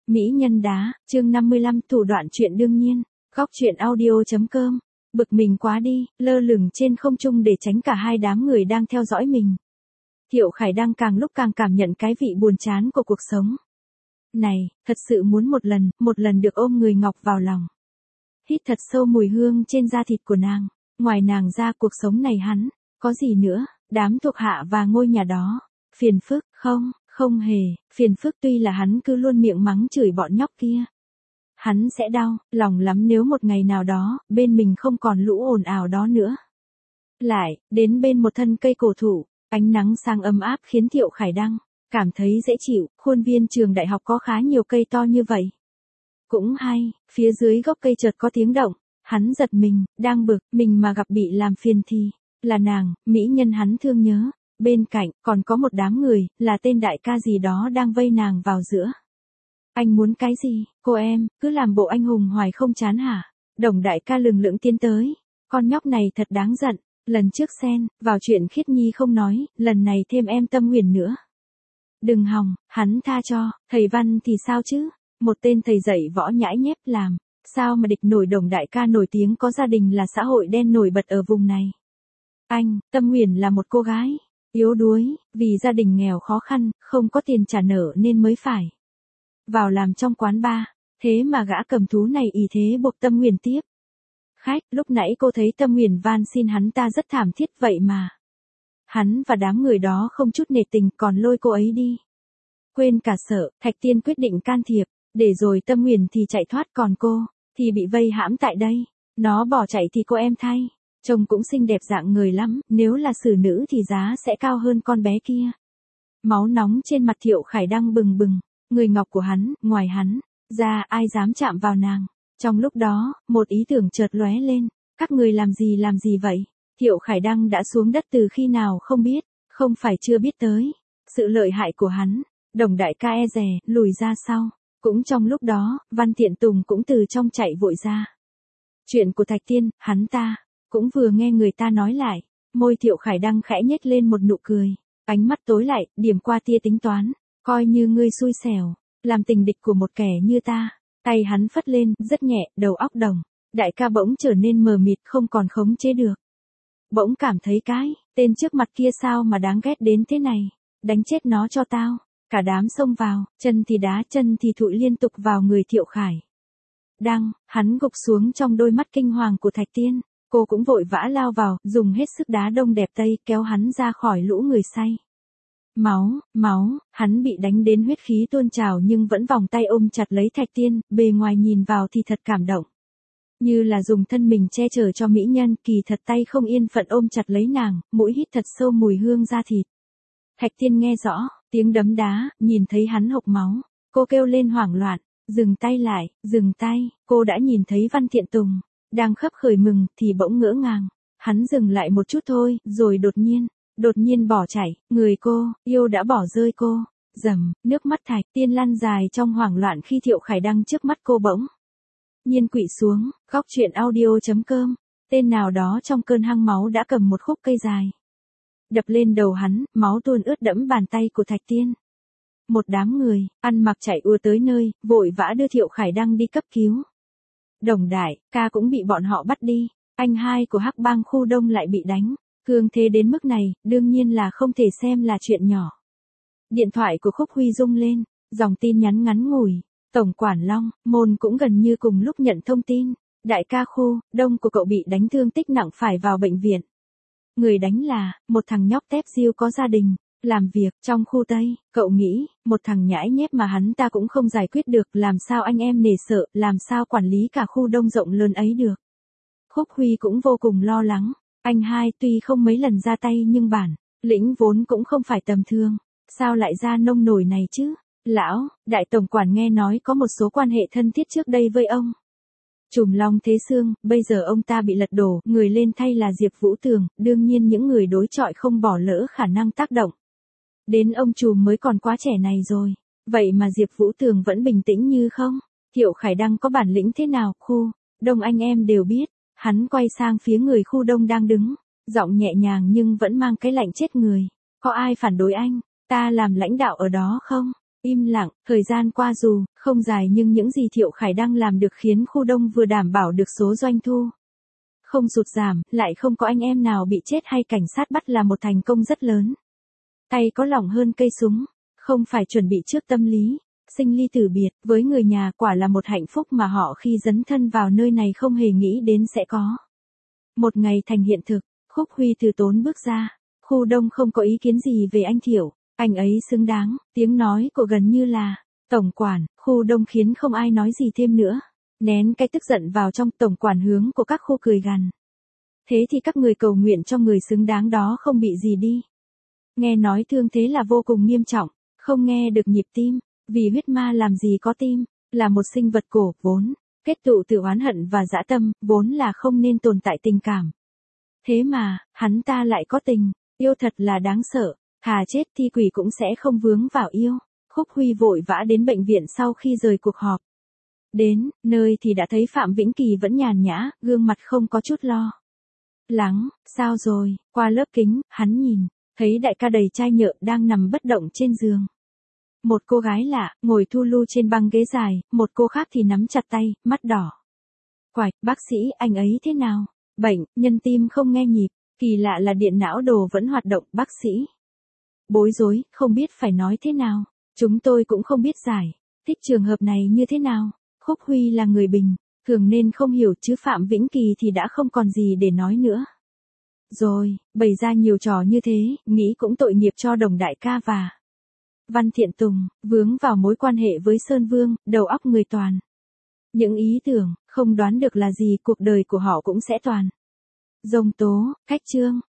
Mỹ nhân đá, chương 55 thủ đoạn chuyện đương nhiên, góc chuyện audio.com. Bực mình quá đi, lơ lửng trên không trung để tránh cả hai đám người đang theo dõi mình. Thiệu Khải đang càng lúc càng cảm nhận cái vị buồn chán của cuộc sống. Này, thật sự muốn một lần được ôm người Ngọc vào lòng. Hít thật sâu mùi hương trên da thịt của nàng, ngoài nàng ra cuộc sống này hắn, có gì nữa, đám thuộc hạ và ngôi nhà đó, phiền phức, không hề, phiền phức tuy là hắn cứ luôn miệng mắng chửi bọn nhóc kia. Hắn sẽ đau lòng lắm nếu một ngày nào đó, bên mình không còn lũ ồn ào đó nữa. Lại, đến bên một thân cây cổ thụ, ánh nắng sang ấm áp khiến Thiệu Khải Đăng cảm thấy dễ chịu, khuôn viên trường đại học có khá nhiều cây to như vậy. Cũng hay, phía dưới gốc cây chợt có tiếng động, hắn giật mình, đang bực, mình mà gặp bị làm phiền thì, là nàng, mỹ nhân hắn thương nhớ. Bên cạnh, còn có một đám người, là tên đại ca gì đó đang vây nàng vào giữa. Anh muốn cái gì, cô em, cứ làm bộ anh hùng hoài không chán hả? Đồng đại ca lừng lững tiến tới. Con nhóc này thật đáng giận, lần trước xen vào chuyện Khiết Nhi không nói, lần này thêm em Tâm Huyền nữa. Đừng hòng, hắn tha cho, thầy Văn thì sao chứ? Một tên thầy dạy võ nhãi nhép làm, sao mà địch nổi Đồng đại ca nổi tiếng có gia đình là xã hội đen nổi bật ở vùng này. Anh, Tâm Huyền là một cô gái yếu đuối, vì gia đình nghèo khó khăn, không có tiền trả nợ nên mới phải vào làm trong quán bar, thế mà gã cầm thú này ỷ thế buộc Tâm Huyền tiếp. Khách, lúc nãy cô thấy Tâm Huyền van xin hắn ta rất thảm thiết vậy mà. Hắn và đám người đó không chút nể tình còn lôi cô ấy đi. Quên cả sợ, Thạch Tiên quyết định can thiệp, để rồi Tâm Huyền thì chạy thoát còn cô, thì bị vây hãm tại đây. Nó bỏ chạy thì cô em thay. Trông cũng xinh đẹp dạng người lắm, nếu là xử nữ thì giá sẽ cao hơn con bé kia. Máu nóng trên mặt Thiệu Khải Đăng bừng bừng, người Ngọc của hắn, ngoài hắn ra ai dám chạm vào nàng. Trong lúc đó, một ý tưởng chợt lóe lên, các người làm gì vậy? Thiệu Khải Đăng đã xuống đất từ khi nào không biết, không phải chưa biết tới sự lợi hại của hắn. Đồng đại ca e dè, lùi ra sau. Cũng trong lúc đó, Văn Tiện Tùng cũng từ trong chạy vội ra. Chuyện của Thạch Tiên, hắn ta cũng vừa nghe người ta nói lại, môi Thiệu Khải Đăng khẽ nhếch lên một nụ cười, ánh mắt tối lại, điểm qua tia tính toán, coi như ngươi xui xẻo, làm tình địch của một kẻ như ta. Tay hắn phất lên, rất nhẹ, đầu óc Đồng đại ca bỗng trở nên mờ mịt không còn khống chế được. Bỗng cảm thấy cái tên trước mặt kia sao mà đáng ghét đến thế này, đánh chết nó cho tao. Cả đám xông vào, chân thì đá chân thì thụi liên tục vào người Thiệu Khải Đăng, hắn gục xuống trong đôi mắt kinh hoàng của Thạch Tiên. Cô cũng vội vã lao vào, dùng hết sức đá đông đẹp tây kéo hắn ra khỏi lũ người say. Máu, hắn bị đánh đến huyết khí tuôn trào nhưng vẫn vòng tay ôm chặt lấy Thạch Tiên, bề ngoài nhìn vào thì thật cảm động. Như là dùng thân mình che chở cho mỹ nhân, kỳ thật tay không yên phận ôm chặt lấy nàng, mũi hít thật sâu mùi hương da thịt. Thạch Tiên nghe rõ tiếng đấm đá, nhìn thấy hắn hộc máu, cô kêu lên hoảng loạn, dừng tay lại, dừng tay. Cô đã nhìn thấy Văn Thiện Tùng đang khấp khởi mừng thì bỗng ngỡ ngàng. Hắn dừng lại một chút thôi, rồi đột nhiên bỏ chạy, người cô yêu đã bỏ rơi cô. Rầm, nước mắt Thạch Tiên lăn dài trong hoảng loạn khi Thiệu Khải Đăng trước mắt cô bỗng nhiên quỵ xuống. Góc chuyện audio.com. Tên nào đó trong cơn hăng máu đã cầm một khúc cây dài, đập lên đầu hắn, máu tuôn ướt đẫm bàn tay của Thạch Tiên. Một đám người ăn mặc chạy ùa tới nơi, vội vã đưa Thiệu Khải Đăng đi cấp cứu. Đồng đại ca cũng bị bọn họ bắt đi, anh hai của Hắc Bang khu Đông lại bị đánh, cương thế đến mức này, đương nhiên là không thể xem là chuyện nhỏ. Điện thoại của Khúc Huy rung lên, dòng tin nhắn ngắn ngủi, Tổng quản Long Môn cũng gần như cùng lúc nhận thông tin, đại ca khu Đông của cậu bị đánh thương tích nặng phải vào bệnh viện. Người đánh là một thằng nhóc tép diêu có gia đình, làm việc trong khu Tây. Cậu nghĩ, một thằng nhãi nhép mà hắn ta cũng không giải quyết được, làm sao anh em nể sợ, làm sao quản lý cả khu Đông rộng lớn ấy được. Khúc Huy cũng vô cùng lo lắng. Anh hai tuy không mấy lần ra tay nhưng bản lĩnh vốn cũng không phải tầm thường, sao lại ra nông nổi này chứ? Lão đại tổng quản nghe nói có một số quan hệ thân thiết trước đây với ông Trùm Long Thế Sương, bây giờ ông ta bị lật đổ, người lên thay là Diệp Vũ Tường, đương nhiên những người đối chọi không bỏ lỡ khả năng tác động đến ông Trùm mới còn quá trẻ này rồi. Vậy mà Diệp Vũ Tường vẫn bình tĩnh như không. Thiệu Khải Đăng có bản lĩnh thế nào, khu Đông anh em đều biết. Hắn quay sang phía người khu Đông đang đứng, giọng nhẹ nhàng nhưng vẫn mang cái lạnh chết người. Có ai phản đối anh, ta làm lãnh đạo ở đó không? Im lặng, thời gian qua dù không dài nhưng những gì Thiệu Khải đang làm được khiến khu đông vừa đảm bảo được số doanh thu không sụt giảm, lại không có anh em nào bị chết hay cảnh sát bắt là một thành công rất lớn. Tay có lỏng hơn cây súng, không phải chuẩn bị trước tâm lý, sinh ly tử biệt, với người nhà quả là một hạnh phúc mà họ khi dấn thân vào nơi này không hề nghĩ đến sẽ có. Một ngày thành hiện thực, Khúc Huy từ tốn bước ra, khu đông không có ý kiến gì về anh Thiệu, anh ấy xứng đáng, tiếng nói của gần như là, tổng quản, khu đông khiến không ai nói gì thêm nữa. Nén cái tức giận vào trong, tổng quản hướng của các khu cười gằn. Thế thì các người cầu nguyện cho người xứng đáng đó không bị gì đi. Nghe nói thương thế là vô cùng nghiêm trọng, không nghe được nhịp tim, vì huyết ma làm gì có tim, là một sinh vật cổ, vốn, kết tụ từ oán hận và dã tâm, vốn là không nên tồn tại tình cảm. Thế mà, hắn ta lại có tình, yêu thật là đáng sợ, thà chết thì quỷ cũng sẽ không vướng vào yêu. Khúc Huy vội vã đến bệnh viện sau khi rời cuộc họp. Đến nơi thì đã thấy Phạm Vĩnh Kỳ vẫn nhàn nhã, gương mặt không có chút lo lắng. Sao rồi? Qua lớp kính, hắn nhìn, thấy đại ca đầy chai nhựa đang nằm bất động trên giường. Một cô gái lạ, ngồi thu lu trên băng ghế dài, một cô khác thì nắm chặt tay, mắt đỏ. Quạch, bác sĩ, anh ấy thế nào? Bệnh, nhân tim không nghe nhịp, kỳ lạ là điện não đồ vẫn hoạt động, bác sĩ. Bối rối, không biết phải nói thế nào. Chúng tôi cũng không biết giải thích trường hợp này như thế nào. Khúc Huy là người bình thường nên không hiểu, chứ Phạm Vĩnh Kỳ thì đã không còn gì để nói nữa. Rồi, bày ra nhiều trò như thế, nghĩ cũng tội nghiệp cho Đồng đại ca và Văn Thiện Tùng, vướng vào mối quan hệ với Sơn Vương, đầu óc người toàn. Những ý tưởng, không đoán được là gì, cuộc đời của họ cũng sẽ toàn. Dông tố, cách chương.